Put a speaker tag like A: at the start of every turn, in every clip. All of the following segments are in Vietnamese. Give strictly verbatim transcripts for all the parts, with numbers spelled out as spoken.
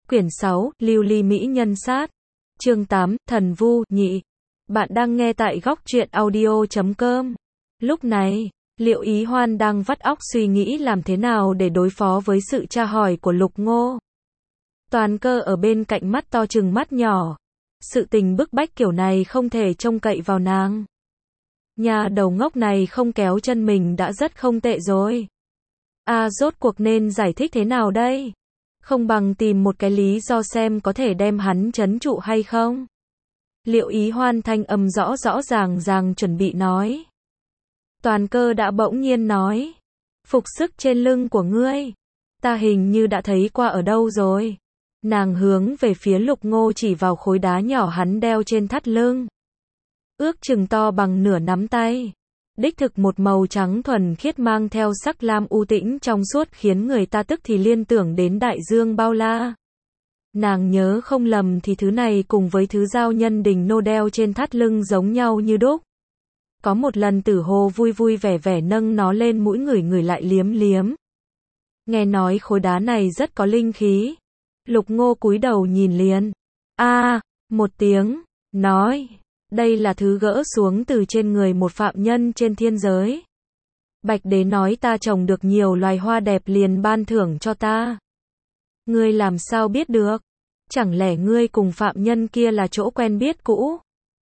A: Quyển sáu, Lưu ly mỹ nhân sát. Chương tám, Thần Vu nhị. Bạn đang nghe tại góc truyện audio chấm com. Lúc này, Liệu Ý Hoan đang vắt óc suy nghĩ làm thế nào để đối phó với sự tra hỏi của Lục Ngô. Toàn Cơ ở bên cạnh mắt to trừng mắt nhỏ. Sự tình bức bách kiểu này không thể trông cậy vào nàng. Nhà đầu ngốc này không kéo chân mình đã rất không tệ rồi. À, rốt cuộc nên giải thích thế nào đây? Không bằng tìm một cái lý do xem có thể đem hắn trấn trụ hay không. Liệu Ý Hoan thanh âm rõ rõ ràng ràng chuẩn bị nói. Toàn Cơ đã bỗng nhiên nói. Phục sức trên lưng của ngươi, ta hình như đã thấy qua ở đâu rồi. Nàng hướng về phía Lục Ngô chỉ vào khối đá nhỏ hắn đeo trên thắt lưng. Ước chừng to bằng nửa nắm tay. Đích thực một màu trắng thuần khiết mang theo sắc lam u tĩnh trong suốt khiến người ta tức thì liên tưởng đến đại dương bao la. Nàng nhớ không lầm thì thứ này cùng với thứ giao nhân đình nô đeo trên thắt lưng giống nhau như đúc. Có một lần Tử Hồ vui vui vẻ vẻ nâng nó lên mũi ngửi ngửi lại liếm liếm. Nghe nói khối đá này rất có linh khí. Lục Ngô cúi đầu nhìn liền. A, à, một tiếng, nói. Đây là thứ gỡ xuống từ trên người một phạm nhân trên thiên giới. Bạch Đế nói ta trồng được nhiều loài hoa đẹp liền ban thưởng cho ta. Ngươi làm sao biết được? Chẳng lẽ ngươi cùng phạm nhân kia là chỗ quen biết cũ?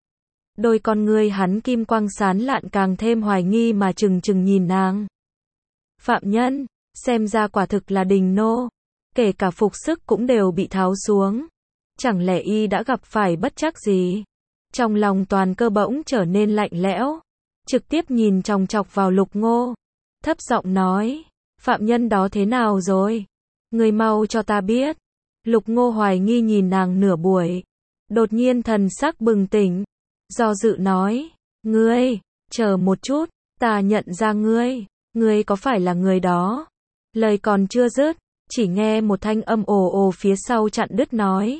A: Đôi con ngươi hắn kim quang sán lạn càng thêm hoài nghi mà chừng chừng nhìn nàng. Phạm nhân, xem ra quả thực là đình nô. Kể cả phục sức cũng đều bị tháo xuống. Chẳng lẽ y đã gặp phải bất trắc gì? Trong lòng Toàn Cơ bỗng trở nên lạnh lẽo, trực tiếp nhìn chòng chọc vào Lục Ngô, thấp giọng nói, phạm nhân đó thế nào rồi? Ngươi mau cho ta biết. Lục Ngô hoài nghi nhìn nàng nửa buổi, đột nhiên thần sắc bừng tỉnh, do dự nói, ngươi, chờ một chút, ta nhận ra ngươi, ngươi có phải là người đó? Lời còn chưa dứt, chỉ nghe một thanh âm ồ ồ phía sau chặn đứt nói.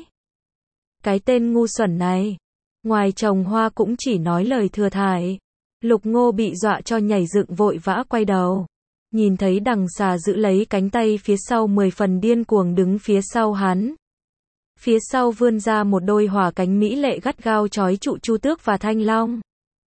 A: Cái tên ngu xuẩn này. Ngoài trồng hoa cũng chỉ nói lời thừa thải. Lục Ngô bị dọa cho nhảy dựng vội vã quay đầu. Nhìn thấy đằng xà giữ lấy cánh tay phía sau mười phần điên cuồng đứng phía sau hắn. Phía sau vươn ra một đôi hỏa cánh mỹ lệ gắt gao trói trụ Chu Tước và Thanh Long.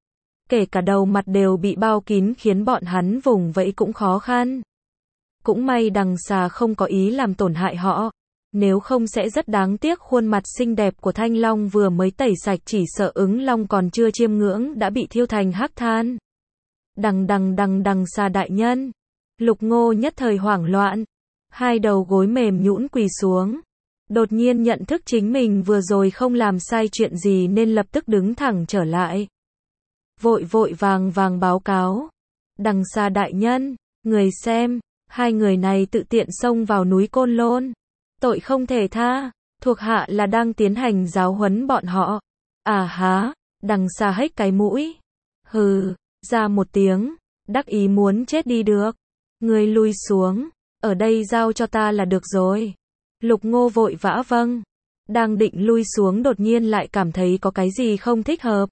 A: Kể cả đầu mặt đều bị bao kín khiến bọn hắn vùng vẫy cũng khó khăn. Cũng may đằng xà không có ý làm tổn hại họ. Nếu không sẽ rất đáng tiếc khuôn mặt xinh đẹp của Thanh Long vừa mới tẩy sạch chỉ sợ ứng long còn chưa chiêm ngưỡng đã bị thiêu thành hắc than. Đằng đằng đằng đằng xà đại nhân. Lục Ngô nhất thời hoảng loạn. Hai đầu gối mềm nhũn quỳ xuống. Đột nhiên nhận thức chính mình vừa rồi không làm sai chuyện gì nên lập tức đứng thẳng trở lại. Vội vội vàng vàng báo cáo. Đằng xà đại nhân, người xem, hai người này tự tiện xông vào núi Côn Lôn. Tội không thể tha, thuộc hạ là đang tiến hành giáo huấn bọn họ. À há, đằng xà hếch cái mũi. Hừ, ra một tiếng, đắc ý muốn chết đi được. Ngươi lui xuống, ở đây giao cho ta là được rồi. Lục Ngô vội vã vâng. Đang định lui xuống đột nhiên lại cảm thấy có cái gì không thích hợp.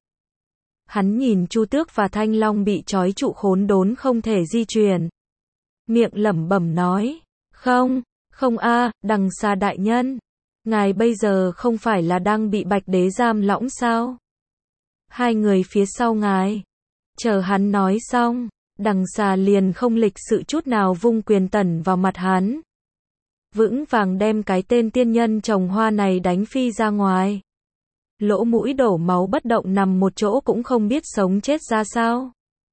A: Hắn nhìn Chu Tước và Thanh Long bị trói trụ khốn đốn không thể di chuyển. Miệng lẩm bẩm nói, không. Không a, à, đằng xà đại nhân. Ngài bây giờ không phải là đang bị Bạch Đế giam lỏng sao? Hai người phía sau ngài. Chờ hắn nói xong, đằng xà liền không lịch sự chút nào vung quyền tẩn vào mặt hắn. Vững vàng đem cái tên tiên nhân trồng hoa này đánh phi ra ngoài. Lỗ mũi đổ máu bất động nằm một chỗ cũng không biết sống chết ra sao.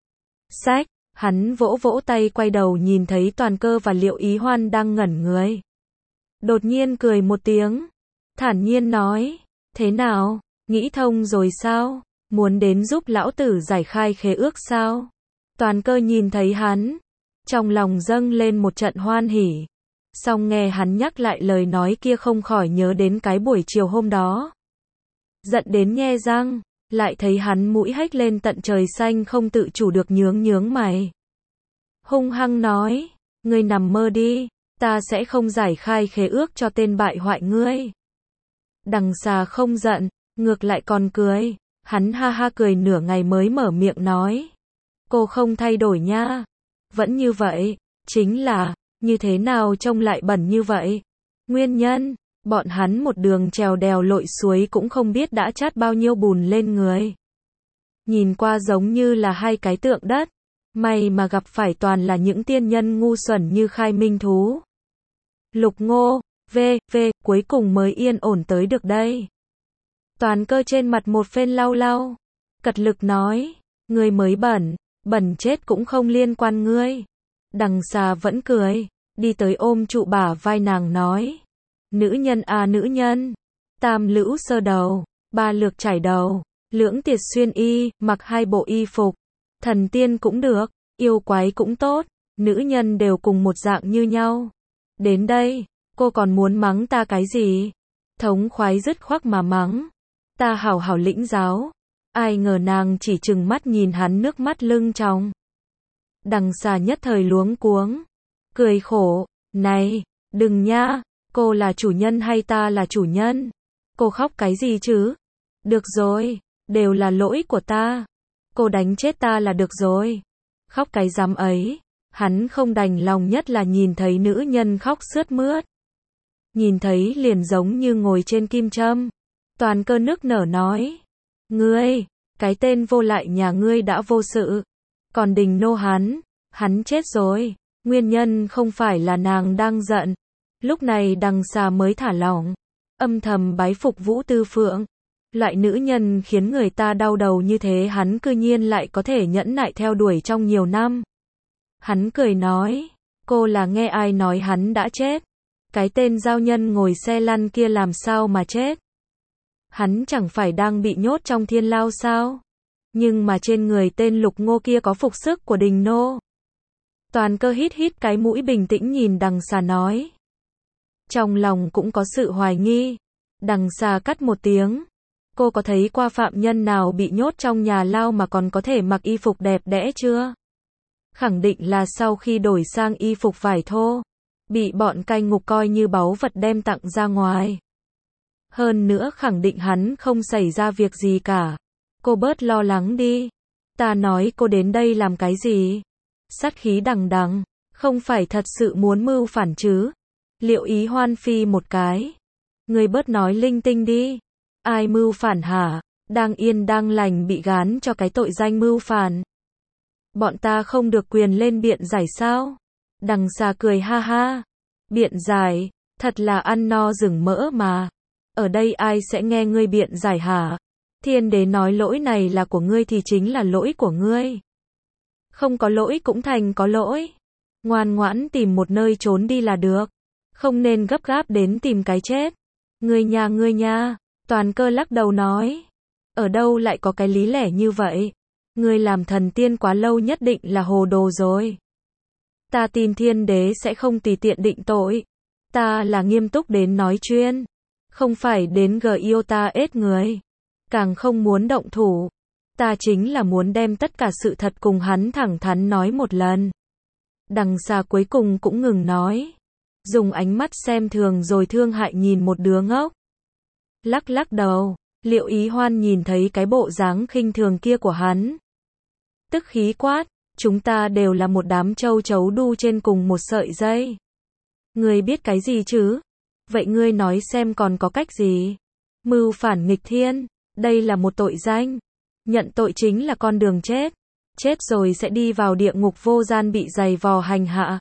A: Xách. Hắn vỗ vỗ tay quay đầu nhìn thấy Toàn Cơ và Liệu Ý Hoan đang ngẩn người. Đột nhiên cười một tiếng. Thản nhiên nói. Thế nào? Nghĩ thông rồi sao? Muốn đến giúp lão tử giải khai khế ước sao? Toàn Cơ nhìn thấy hắn. Trong lòng dâng lên một trận hoan hỉ. Xong nghe hắn nhắc lại lời nói kia không khỏi nhớ đến cái buổi chiều hôm đó. Giận đến nhe răng. Lại thấy hắn mũi hếch lên tận trời xanh không tự chủ được nhướng nhướng mày. Hung hăng nói, ngươi nằm mơ đi, ta sẽ không giải khai khế ước cho tên bại hoại ngươi. Đằng xà không giận, ngược lại còn cười, hắn ha ha cười nửa ngày mới mở miệng nói. Cô không thay đổi nha, vẫn như vậy, chính là, như thế nào trông lại bẩn như vậy? Nguyên nhân, Bọn hắn một đường trèo đèo lội suối cũng không biết đã chát bao nhiêu bùn lên người. Nhìn qua giống như là hai cái tượng đất. May mà gặp phải toàn là những tiên nhân ngu xuẩn như Khai Minh Thú. Lục Ngô, v, v, cuối cùng mới yên ổn tới được đây. Toàn Cơ trên mặt một phen lau lau. Cật lực nói, ngươi mới bẩn, bẩn chết cũng không liên quan ngươi. Đằng Xà vẫn cười, đi tới ôm trụ bả vai nàng nói. Nữ nhân à nữ nhân, tam lữ sơ đầu, ba lược trải đầu, lưỡng tiệt xuyên y, mặc hai bộ y phục. Thần tiên cũng được, yêu quái cũng tốt, nữ nhân đều cùng một dạng như nhau. Đến đây, cô còn muốn mắng ta cái gì? Thống khoái dứt khoác mà mắng. Ta hảo hảo lĩnh giáo. Ai ngờ nàng chỉ trừng mắt nhìn hắn nước mắt lưng tròng. Đằng Xà nhất thời luống cuống. Cười khổ, này, đừng nha, cô là chủ nhân hay ta là chủ nhân? Cô khóc cái gì chứ? Được rồi, đều là lỗi của ta. Cô đánh chết ta là được rồi. Khóc cái dám ấy. Hắn không đành lòng nhất là nhìn thấy nữ nhân khóc sướt mướt. Nhìn thấy liền giống như ngồi trên kim châm. Toàn Cơ nức nở nói. Ngươi, cái tên vô lại nhà ngươi đã vô sự. Còn Đình Nô hắn, hắn chết rồi. Nguyên nhân không phải là nàng đang giận. Lúc này Đằng Xà mới thả lỏng. Âm thầm bái phục Vũ Tư Phượng. Loại nữ nhân khiến người ta đau đầu như thế hắn cư nhiên lại có thể nhẫn nại theo đuổi trong nhiều năm. Hắn cười nói, cô là nghe ai nói hắn đã chết. Cái tên giao nhân ngồi xe lăn kia làm sao mà chết. Hắn chẳng phải đang bị nhốt trong thiên lao sao. Nhưng mà trên người tên Lục Ngô kia có phục sức của Đình Nô. Toàn Cơ hít hít cái mũi bình tĩnh nhìn Đằng Xà nói. Trong lòng cũng có sự hoài nghi. Đằng Xà cắt một tiếng. Cô có thấy qua phạm nhân nào bị nhốt trong nhà lao mà còn có thể mặc y phục đẹp đẽ chưa? Khẳng định là sau khi đổi sang y phục vải thô, bị bọn cai ngục coi như báu vật đem tặng ra ngoài. Hơn nữa khẳng định hắn không xảy ra việc gì cả. Cô bớt lo lắng đi. Ta nói cô đến đây làm cái gì? Sát khí đằng đằng, không phải thật sự muốn mưu phản chứ? Liệu Ý Hoan phi một cái. Người bớt nói linh tinh đi. Ai mưu phản hả? Đang yên đang lành bị gán cho cái tội danh mưu phản. Bọn ta không được quyền lên biện giải sao? Đằng Xà cười ha ha. Biện giải, thật là ăn no rừng mỡ mà. Ở đây ai sẽ nghe ngươi biện giải hả? Thiên đế nói lỗi này là của ngươi thì chính là lỗi của ngươi. Không có lỗi cũng thành có lỗi. Ngoan ngoãn tìm một nơi trốn đi là được. Không nên gấp gáp đến tìm cái chết. Ngươi nha ngươi nha. Toàn Cơ lắc đầu nói. Ở đâu lại có cái lý lẽ như vậy? Ngươi làm thần tiên quá lâu nhất định là hồ đồ rồi. Ta tin thiên đế sẽ không tùy tiện định tội. Ta là nghiêm túc đến nói chuyên. Không phải đến gờ yêu ta ết người. Càng không muốn động thủ. Ta chính là muốn đem tất cả sự thật cùng hắn thẳng thắn nói một lần. Đằng Xà cuối cùng cũng ngừng nói. Dùng ánh mắt xem thường rồi thương hại nhìn một đứa ngốc. Lắc lắc đầu. Liệu Ý Hoan nhìn thấy cái bộ dáng khinh thường kia của hắn. Tức khí quát. Chúng ta đều là một đám châu chấu đu trên cùng một sợi dây. Ngươi biết cái gì chứ? Vậy ngươi nói xem còn có cách gì? Mưu phản nghịch thiên. Đây là một tội danh. Nhận tội chính là con đường chết. Chết rồi sẽ đi vào địa ngục vô gian bị giày vò hành hạ.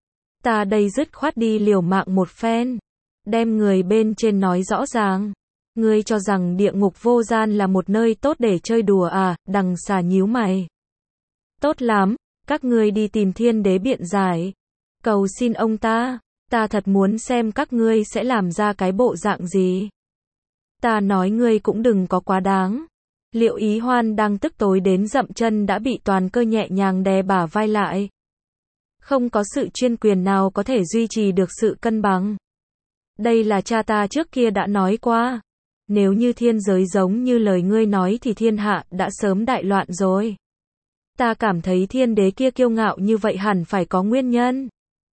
A: Ta đây dứt khoát đi liều mạng một phen. Đem người bên trên nói rõ ràng. Ngươi cho rằng địa ngục vô gian là một nơi tốt để chơi đùa à? Đằng Xà nhíu mày. Tốt lắm, các ngươi đi tìm thiên đế biện giải. Cầu xin ông ta. Ta thật muốn xem các ngươi sẽ làm ra cái bộ dạng gì. Ta nói ngươi cũng đừng có quá đáng. Liệu Ý Hoan đang tức tối đến dậm chân đã bị Toàn Cơ nhẹ nhàng đè bả vai lại. Không có sự chuyên quyền nào có thể duy trì được sự cân bằng. Đây là cha ta trước kia đã nói qua. Nếu như thiên giới giống như lời ngươi nói thì thiên hạ đã sớm đại loạn rồi. Ta cảm thấy thiên đế kia kiêu ngạo như vậy hẳn phải có nguyên nhân.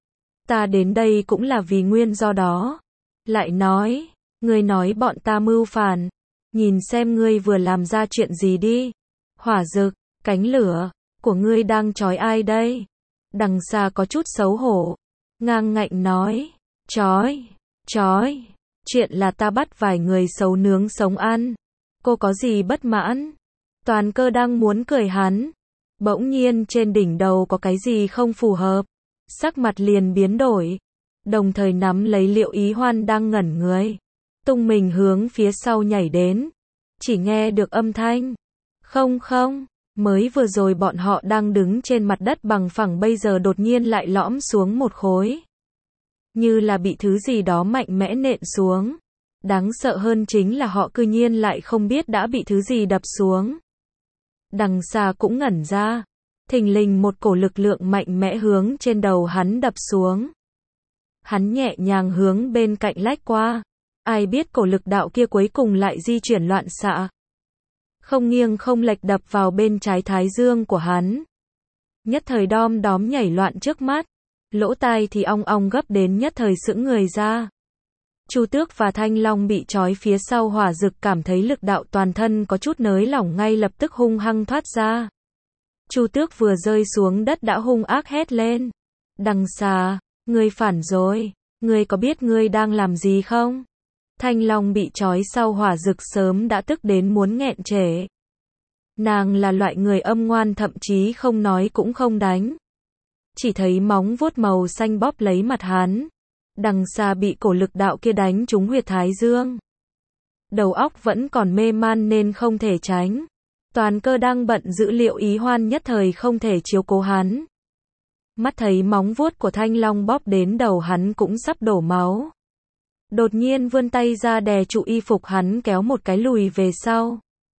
A: Ta đến đây cũng là vì nguyên do đó. Lại nói, ngươi nói bọn ta mưu phản. Nhìn xem ngươi vừa làm ra chuyện gì đi. Hỏa dực, cánh lửa, của ngươi đang trói ai đây? Đằng Xà có chút xấu hổ. Ngang ngạnh nói, trói, trói, Chuyện là ta bắt vài người xấu nướng sống ăn. Cô có gì bất mãn? Toàn Cơ đang muốn cười hắn. Bỗng nhiên trên đỉnh đầu có cái gì không phù hợp. Sắc mặt liền biến đổi. Đồng thời nắm lấy Liệu Ý Hoan đang ngẩn người. Tung mình hướng phía sau nhảy đến. Chỉ nghe được âm thanh. Không không, mới vừa rồi bọn họ đang đứng trên mặt đất bằng phẳng bây giờ đột nhiên lại lõm xuống một khối. Như là bị thứ gì đó mạnh mẽ nện xuống. Đáng sợ hơn chính là họ cư nhiên lại không biết đã bị thứ gì đập xuống. Đằng xa cũng ngẩn ra. Thình lình một cổ lực lượng mạnh mẽ hướng trên đầu hắn đập xuống. Hắn nhẹ nhàng hướng bên cạnh lách qua. Ai biết cổ lực đạo kia cuối cùng lại di chuyển loạn xạ. Không nghiêng không lệch đập vào bên trái thái dương của hắn. Nhất thời đom đóm nhảy loạn trước mắt. Lỗ tai thì ong ong gấp đến nhất thời sững người ra. Chu Tước và Thanh Long bị trói phía sau hỏa dực cảm thấy lực đạo toàn thân có chút nới lỏng ngay lập tức hung hăng thoát ra. Chu Tước vừa rơi xuống đất đã hung ác hét lên. Đằng xa, ngươi phản rồi, ngươi có biết ngươi đang làm gì không? Thanh Long bị trói sau hỏa dực sớm đã tức đến muốn nghẹn trễ. Nàng là loại người âm ngoan thậm chí không nói cũng không đánh. Chỉ thấy móng vuốt màu xanh bóp lấy mặt hắn. Đằng xa bị cổ lực đạo kia đánh trúng huyệt thái dương. Đầu óc vẫn còn mê man nên không thể tránh. Toàn Cơ đang bận giữ Liệu Ý Hoan nhất thời không thể chiếu cố hắn. Mắt thấy móng vuốt của Thanh Long bóp đến đầu hắn cũng sắp đổ máu. Đột nhiên vươn tay ra đè trụ y phục hắn kéo một cái lùi về sau.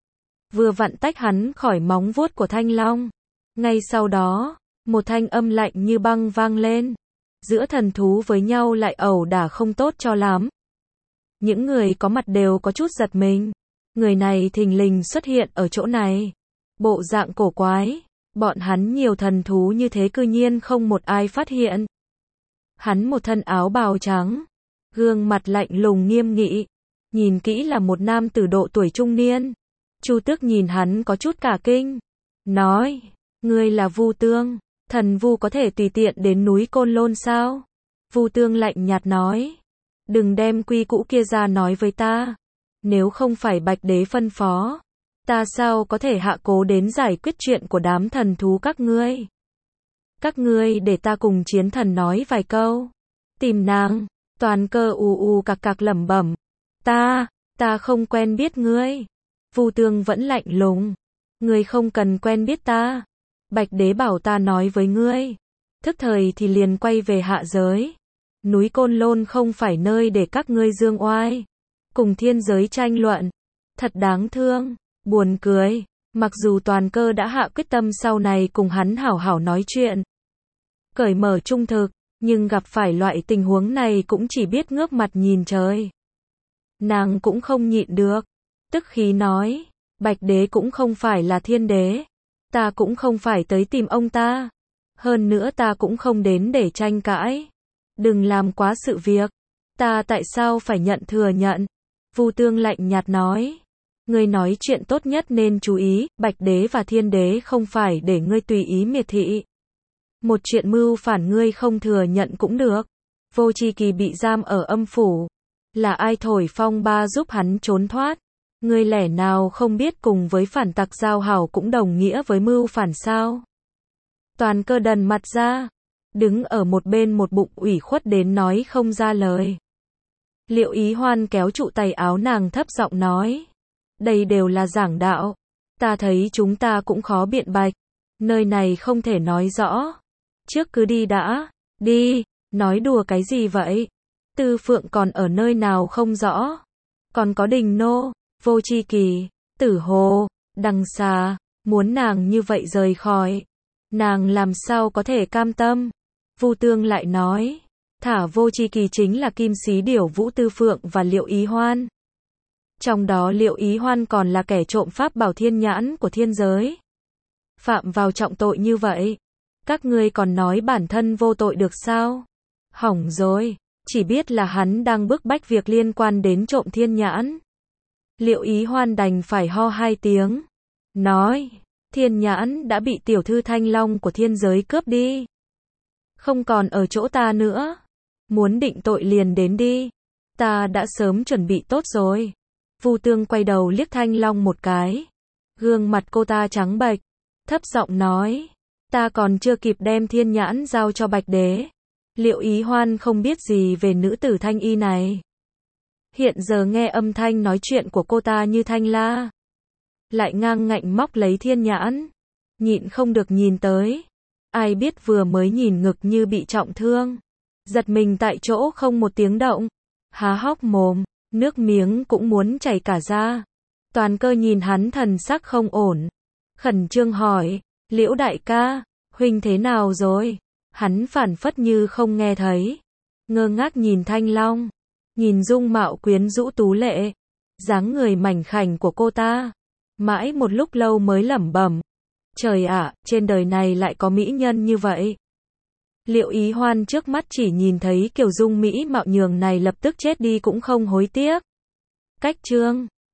A: Vừa vặn tách hắn khỏi móng vuốt của Thanh Long. Ngay sau đó, một thanh âm lạnh như băng vang lên. Giữa thần thú với nhau lại ẩu đả không tốt cho lắm. Những người có mặt đều có chút giật mình. Người này thình lình xuất hiện ở chỗ này. Bộ dạng cổ quái. Bọn hắn nhiều thần thú như thế cư nhiên không một ai phát hiện. Hắn một thân áo bào trắng. Gương mặt lạnh lùng nghiêm nghị. Nhìn kỹ là một nam tử độ tuổi trung niên. Chu Tước nhìn hắn có chút cả kinh. Nói, ngươi là Vu Tương. Thần Vu có thể tùy tiện đến núi Côn Lôn sao? Vu Tương lạnh nhạt nói. Đừng đem quy cũ kia ra nói với ta. Nếu không phải Bạch Đế phân phó, ta sao có thể hạ cố đến giải quyết chuyện của đám thần thú các ngươi? Các ngươi để ta cùng Chiến Thần nói vài câu. Tìm nàng. Toàn Cơ ù ù cặc cặc lẩm bẩm. Ta, ta không quen biết ngươi. Vu Tương vẫn lạnh lùng. Ngươi không cần quen biết ta. Bạch Đế bảo ta nói với ngươi. Thức thời thì liền quay về hạ giới. Núi Côn Lôn không phải nơi để các ngươi dương oai. Cùng thiên giới tranh luận. Thật đáng thương. Buồn cười. Mặc dù Toàn Cơ đã hạ quyết tâm sau này cùng hắn hảo hảo nói chuyện. Cởi mở trung thực. Nhưng gặp phải loại tình huống này cũng chỉ biết ngước mặt nhìn trời. Nàng cũng không nhịn được. Tức khí nói. Bạch Đế cũng không phải là thiên đế. Ta cũng không phải tới tìm ông ta. Hơn nữa ta cũng không đến để tranh cãi. Đừng làm quá sự việc. Ta tại sao phải nhận thừa nhận? Vu Tương lạnh nhạt nói. Ngươi nói chuyện tốt nhất nên chú ý, Bạch Đế và Thiên Đế không phải để ngươi tùy ý miệt thị. Một chuyện mưu phản ngươi không thừa nhận cũng được. Vô Tri Kỳ bị giam ở âm phủ. Là ai thổi phong ba giúp hắn trốn thoát? Ngươi lẽ nào không biết cùng với phản tặc giao hảo cũng đồng nghĩa với mưu phản sao? Toàn Cơ đần mặt ra. Đứng ở một bên một bụng ủy khuất đến nói không ra lời. Liệu Ý Hoan kéo trụ tay áo nàng thấp giọng nói. Đây đều là giảng đạo. Ta thấy chúng ta cũng khó biện bạch. Nơi này không thể nói rõ. Trước cứ đi đã. Đi, nói đùa cái gì vậy? Tư Phượng còn ở nơi nào không rõ. Còn có Đình Nô, Vô Tri Kỳ, Tử Hồ, đằng xa. Muốn nàng như vậy rời khỏi. Nàng làm sao có thể cam tâm? Vu Tương lại nói. Thả Vô Tri Kỳ chính là Kim Xí Điểu Vũ Tư Phượng và Liệu Ý Hoan. Trong đó Liệu Ý Hoan còn là kẻ trộm pháp bảo thiên nhãn của thiên giới. Phạm vào trọng tội như vậy. Các ngươi còn nói bản thân vô tội được sao? Hỏng rồi. Chỉ biết là hắn đang bức bách việc liên quan đến trộm thiên nhãn. Liệu Ý Hoan đành phải ho hai tiếng. Nói. Thiên nhãn đã bị tiểu thư Thanh Long của thiên giới cướp đi. Không còn ở chỗ ta nữa. Muốn định tội liền đến đi. Ta đã sớm chuẩn bị tốt rồi. Vu Tương quay đầu liếc Thanh Long một cái. Gương mặt cô ta trắng bệch, thấp giọng nói, ta còn chưa kịp đem thiên nhãn giao cho Bạch Đế. Liệu Ý Hoan không biết gì về nữ tử Thanh Y này. Hiện giờ nghe âm thanh nói chuyện của cô ta như thanh la. Lại ngang ngạnh móc lấy thiên nhãn. Nhịn không được nhìn tới. Ai biết vừa mới nhìn ngực như bị trọng thương. Giật mình tại chỗ không một tiếng động. Há hốc mồm, nước miếng cũng muốn chảy cả ra. Toàn Cơ nhìn hắn thần sắc không ổn. Khẩn trương hỏi, Liễu đại ca, huynh thế nào rồi? Hắn phản phất như không nghe thấy. Ngơ ngác nhìn Thanh Long. Nhìn dung mạo quyến rũ tú lệ. Dáng người mảnh khảnh của cô ta. Mãi một lúc lâu mới lẩm bẩm. Trời ạ, trên đời này lại có mỹ nhân như vậy. Liệu Ý Hoan trước mắt chỉ nhìn thấy kiểu dung mỹ mạo nhường này lập tức chết đi cũng không hối tiếc. Cách chương